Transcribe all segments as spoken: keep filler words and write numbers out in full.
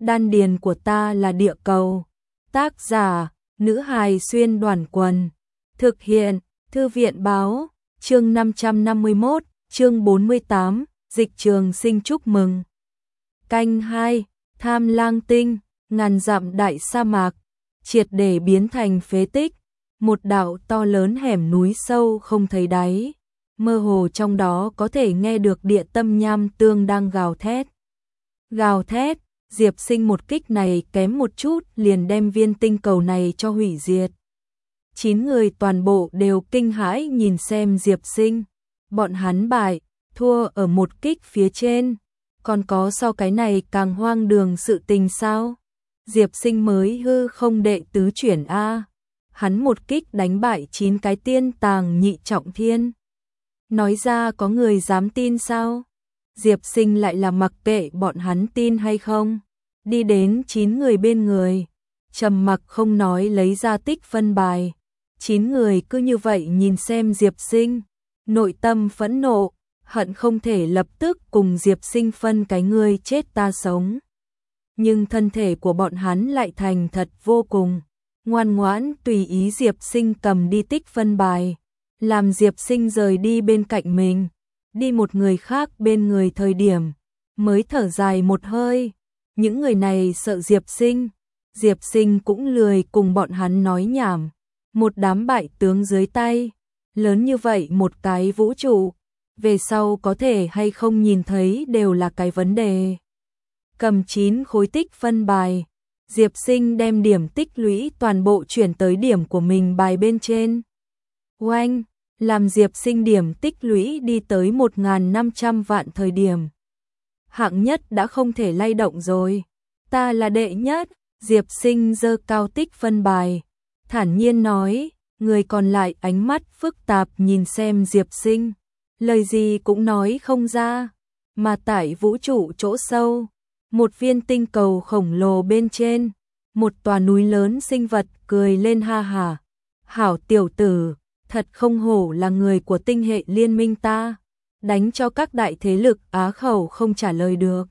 đan điền của ta là địa cầu. Tác giả, nữ hài xuyên đoàn quần. Thực hiện, thư viện báo, chương năm trăm năm mươi mốt, chương bốn mươi tám, Dịch Trường Sinh chúc mừng. Canh hai, Tham Lang Tinh, ngàn dặm đại sa mạc, triệt để biến thành phế tích, một đạo to lớn hẻm núi sâu không thấy đáy, mơ hồ trong đó có thể nghe được địa tâm nham tương đang gào thét. Gào thét, Diệp Sinh một kích này kém một chút liền đem viên tinh cầu này cho hủy diệt. Chín người toàn bộ đều kinh hãi nhìn xem Diệp Sinh, bọn hắn bại, thua ở một kích phía trên, còn có sau cái này càng hoang đường sự tình sao? Diệp Sinh mới hư không đệ tứ chuyển A, hắn một kích đánh bại chín cái tiên tàng nhị trọng thiên. Nói ra có người dám tin sao? Diệp Sinh lại là mặc kệ bọn hắn tin hay không, đi đến chín người bên người, trầm mặc không nói lấy ra tích phân bài. Chín người cứ như vậy nhìn xem Diệp Sinh, nội tâm phẫn nộ, hận không thể lập tức cùng Diệp Sinh phân cái ngươi chết ta sống. Nhưng thân thể của bọn hắn lại thành thật vô cùng, ngoan ngoãn tùy ý Diệp Sinh cầm đi tích phân bài, làm Diệp Sinh rời đi bên cạnh mình, đi một người khác bên người thời điểm, mới thở dài một hơi. Những người này sợ Diệp Sinh, Diệp Sinh cũng lười cùng bọn hắn nói nhảm. Một đám bại tướng dưới tay, lớn như vậy một cái vũ trụ, về sau có thể hay không nhìn thấy đều là cái vấn đề. Cầm chín khối tích phân bài, Diệp Sinh đem điểm tích lũy toàn bộ chuyển tới điểm của mình bài bên trên. Oanh, làm Diệp Sinh điểm tích lũy đi tới một nghìn năm trăm vạn thời điểm. Hạng nhất đã không thể lay động rồi, ta là đệ nhất, Diệp Sinh giơ cao tích phân bài. Thản nhiên nói, người còn lại ánh mắt phức tạp nhìn xem Diệp Sinh, lời gì cũng nói không ra, mà tại vũ trụ chỗ sâu, một viên tinh cầu khổng lồ bên trên, một tòa núi lớn sinh vật cười lên ha hả. Hảo tiểu tử, thật không hổ là người của tinh hệ liên minh ta, đánh cho các đại thế lực á khẩu không trả lời được.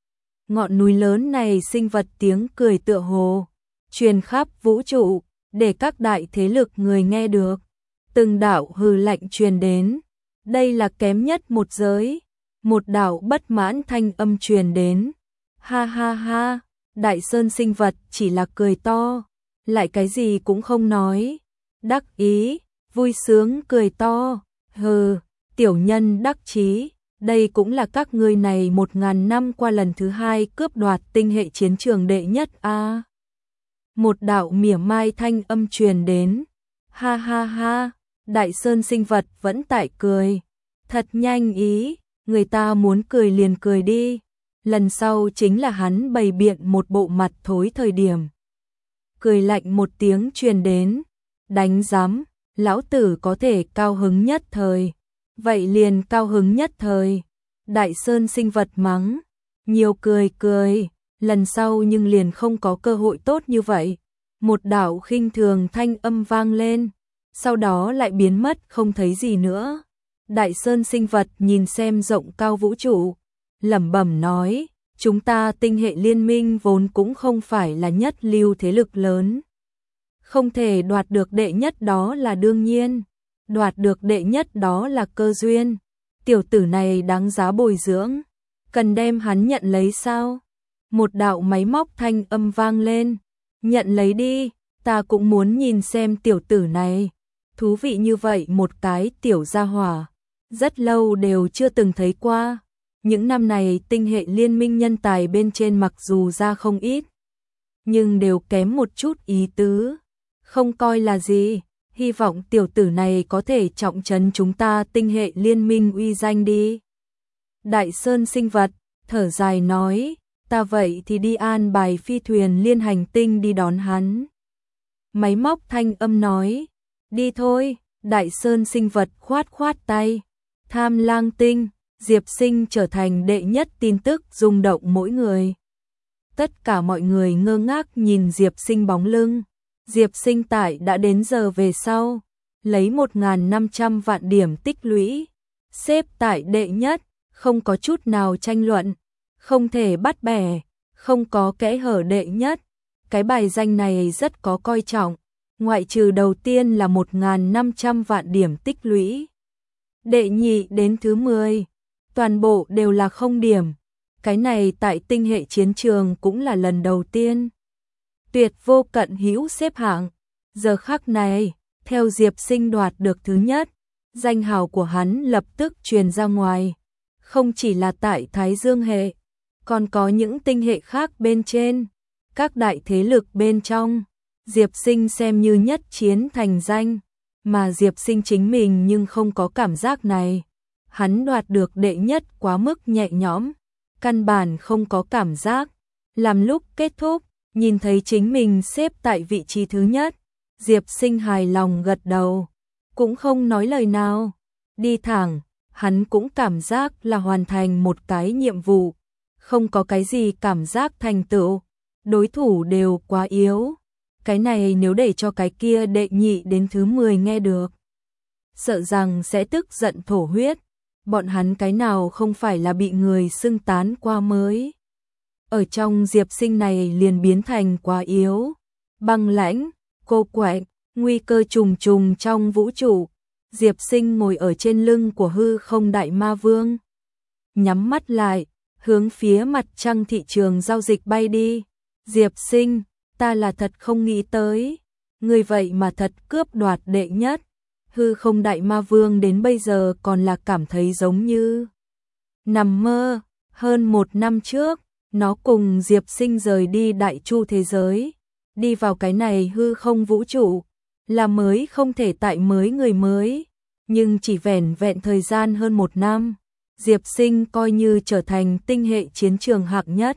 Ngọn núi lớn này sinh vật tiếng cười tựa hồ, truyền khắp vũ trụ, để các đại thế lực người nghe được. Từng đạo hừ lạnh truyền đến, đây là kém nhất một giới. Một đạo bất mãn thanh âm truyền đến, ha ha ha, đại sơn sinh vật chỉ là cười to, lại cái gì cũng không nói. Đắc ý, vui sướng cười to, hừ, tiểu nhân đắc chí, đây cũng là các ngươi này một ngàn năm qua lần thứ hai cướp đoạt tinh hệ chiến trường đệ nhất a. À. Một đạo mỉa mai thanh âm truyền đến, ha ha ha, đại sơn sinh vật vẫn tại cười, thật nhanh ý, người ta muốn cười liền cười đi, lần sau chính là hắn bày biện một bộ mặt thối thời điểm. Cười lạnh một tiếng truyền đến, đánh giám, lão tử có thể cao hứng nhất thời, vậy liền cao hứng nhất thời. Đại sơn sinh vật mắng, nhiều cười cười, lần sau nhưng liền không có cơ hội tốt như vậy. Một đạo khinh thường thanh âm vang lên, sau đó lại biến mất không thấy gì nữa. Đại sơn sinh vật nhìn xem rộng cao vũ trụ, lẩm bẩm nói, chúng ta tinh hệ liên minh vốn cũng không phải là nhất lưu thế lực lớn. Không thể đoạt được đệ nhất đó là đương nhiên, đoạt được đệ nhất đó là cơ duyên. Tiểu tử này đáng giá bồi dưỡng, cần đem hắn nhận lấy sao? Một đạo máy móc thanh âm vang lên, nhận lấy đi, ta cũng muốn nhìn xem tiểu tử này. Thú vị như vậy một cái tiểu gia hỏa, rất lâu đều chưa từng thấy qua. Những năm này tinh hệ liên minh nhân tài bên trên mặc dù ra không ít, nhưng đều kém một chút ý tứ, không coi là gì. Hy vọng tiểu tử này có thể trọng trấn chúng ta tinh hệ liên minh uy danh đi. Đại sơn sinh vật, thở dài nói, ta vậy thì đi an bài phi thuyền liên hành tinh đi đón hắn. Máy móc thanh âm nói, đi thôi, đại sơn sinh vật khoát khoát tay. Tham Lang Tinh, Diệp Sinh trở thành đệ nhất tin tức rung động mỗi người. Tất cả mọi người ngơ ngác nhìn Diệp Sinh bóng lưng. Diệp Sinh tại đã đến giờ về sau, lấy một nghìn năm trăm vạn điểm tích lũy, xếp tại đệ nhất, không có chút nào tranh luận, không thể bắt bẻ, không có kẽ hở đệ nhất. Cái bài danh này rất có coi trọng, ngoại trừ đầu tiên là một nghìn năm trăm vạn điểm tích lũy. Đệ nhị đến thứ mười, toàn bộ đều là không điểm. Cái này tại tinh hệ chiến trường cũng là lần đầu tiên. Tuyệt vô cận hữu xếp hạng. Giờ khắc này, theo Diệp Sinh đoạt được thứ nhất, danh hào của hắn lập tức truyền ra ngoài. Không chỉ là tại Thái Dương hệ, còn có những tinh hệ khác bên trên, các đại thế lực bên trong. Diệp Sinh xem như nhất chiến thành danh, mà Diệp Sinh chính mình nhưng không có cảm giác này. Hắn đoạt được đệ nhất quá mức nhẹ nhõm, căn bản không có cảm giác. Làm lúc kết thúc, nhìn thấy chính mình xếp tại vị trí thứ nhất, Diệp Sinh hài lòng gật đầu, cũng không nói lời nào. Đi thẳng, hắn cũng cảm giác là hoàn thành một cái nhiệm vụ, không có cái gì cảm giác thành tựu, đối thủ đều quá yếu. Cái này nếu để cho cái kia đệ nhị đến thứ mười nghe được, sợ rằng sẽ tức giận thổ huyết. Bọn hắn cái nào không phải là bị người xưng tán qua mới. Ở trong Diệp Sinh này liền biến thành quá yếu, băng lãnh, cô quạnh, nguy cơ trùng trùng trong vũ trụ. Diệp Sinh ngồi ở trên lưng của hư không đại ma vương, nhắm mắt lại, hướng phía mặt trăng thị trường giao dịch bay đi. Diệp Sinh, ta là thật không nghĩ tới, người vậy mà thật cướp đoạt đệ nhất. Hư không đại ma vương đến bây giờ còn là cảm thấy giống như nằm mơ. Hơn một năm trước, nó cùng Diệp Sinh rời đi đại chu thế giới, đi vào cái này hư không vũ trụ, là mới không thể tại mới người mới. Nhưng chỉ vẻn vẹn thời gian hơn một năm, Diệp Sinh coi như trở thành tinh hệ chiến trường hạng nhất.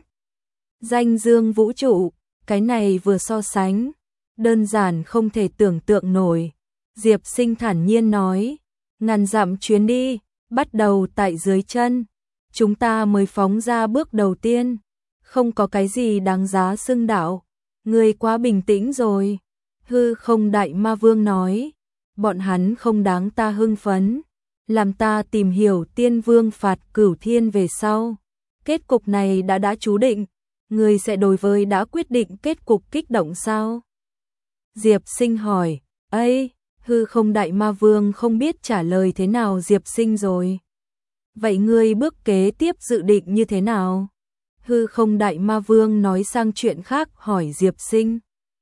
Danh dương vũ trụ, cái này vừa so sánh, đơn giản không thể tưởng tượng nổi. Diệp Sinh thản nhiên nói, ngàn dặm chuyến đi, bắt đầu tại dưới chân. Chúng ta mới phóng ra bước đầu tiên, không có cái gì đáng giá xưng đạo. Ngươi quá bình tĩnh rồi. Hư không đại ma vương nói, bọn hắn không đáng ta hưng phấn. Làm ta tìm hiểu tiên vương phạt cửu thiên về sau. Kết cục này đã đã chú định, ngươi sẽ đối với đã quyết định kết cục kích động sao? Diệp Sinh hỏi, ấy, hư không đại ma vương không biết trả lời thế nào Diệp Sinh rồi. Vậy ngươi bước kế tiếp dự định như thế nào? Hư không đại ma vương nói sang chuyện khác hỏi Diệp Sinh.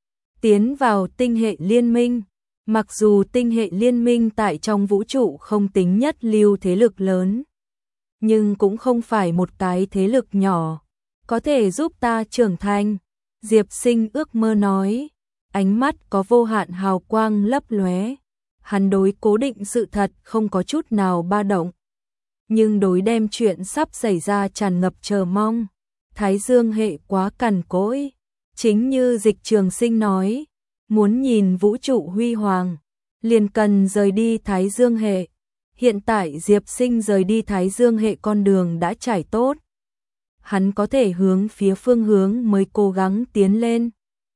Tiến vào tinh hệ liên minh. Mặc dù tinh hệ liên minh tại trong vũ trụ không tính nhất lưu thế lực lớn, nhưng cũng không phải một cái thế lực nhỏ, có thể giúp ta trưởng thành. Diệp Sinh ước mơ nói, ánh mắt có vô hạn hào quang lấp lóe. Hắn đối cố định sự thật không có chút nào ba động, nhưng đối đem chuyện sắp xảy ra tràn ngập chờ mong. Thái Dương hệ quá cằn cỗi, chính như Dịch Trường Sinh nói, muốn nhìn vũ trụ huy hoàng, liền cần rời đi Thái Dương hệ. Hiện tại Diệp Sinh rời đi Thái Dương hệ con đường đã trải tốt, hắn có thể hướng phía phương hướng mới cố gắng tiến lên.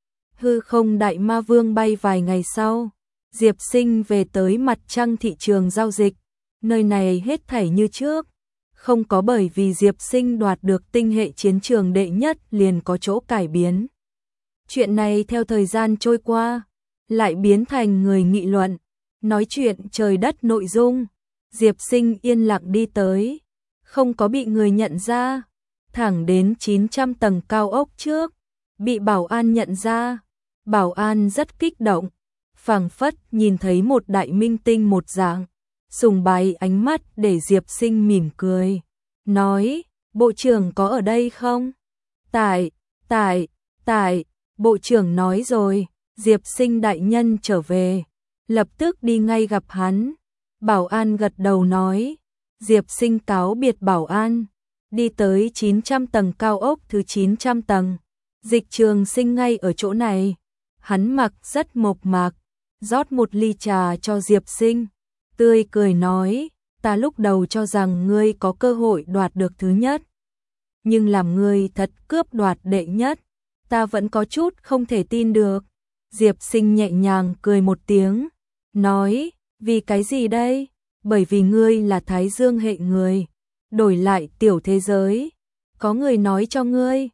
Hư không đại ma vương bay vài ngày sau, Diệp Sinh về tới mặt trăng thị trường giao dịch. Nơi này hết thảy như trước, không có bởi vì Diệp Sinh đoạt được tinh hệ chiến trường đệ nhất liền có chỗ cải biến. Chuyện này theo thời gian trôi qua, lại biến thành người nghị luận, nói chuyện trời đất nội dung. Diệp Sinh yên lặng đi tới, không có bị người nhận ra, thẳng đến chín trăm tầng cao ốc trước, bị bảo an nhận ra. Bảo an rất kích động, phảng phất nhìn thấy một đại minh tinh một dạng, sùng bái ánh mắt để Diệp Sinh mỉm cười, nói, bộ trưởng có ở đây không? Tại, tại, tại, bộ trưởng nói rồi, Diệp Sinh đại nhân trở về, lập tức đi ngay gặp hắn. Bảo an gật đầu nói, Diệp Sinh cáo biệt bảo an, đi tới chín trăm tầng cao ốc thứ chín trăm tầng. Dịch Trường Sinh ngay ở chỗ này, hắn mặc rất mộc mạc, rót một ly trà cho Diệp Sinh, tươi cười nói, ta lúc đầu cho rằng ngươi có cơ hội đoạt được thứ nhất, nhưng làm ngươi thật cướp đoạt đệ nhất, ta vẫn có chút không thể tin được. Diệp Sinh nhẹ nhàng cười một tiếng, nói, vì cái gì đây? Bởi vì ngươi là Thái Dương hệ người, đổi lại tiểu thế giới, có người nói cho ngươi,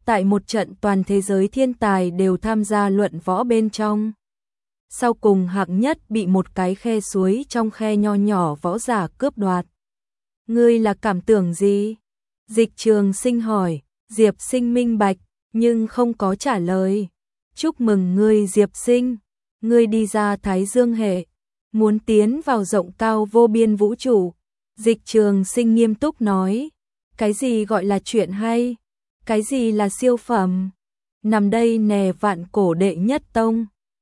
tại một trận toàn thế giới thiên tài đều tham gia luận võ bên trong. Sau cùng hạng nhất bị một cái khe suối trong khe nho nhỏ võ giả cướp đoạt. Ngươi là cảm tưởng gì? Dịch Trường Sinh hỏi. Diệp Sinh minh bạch, nhưng không có trả lời. Chúc mừng ngươi Diệp Sinh, ngươi đi ra Thái Dương hệ, muốn tiến vào rộng cao vô biên vũ trụ. Dịch Trường Sinh nghiêm túc nói, cái gì gọi là chuyện hay? Cái gì là siêu phẩm? Nằm đây nè vạn cổ đệ nhất tông.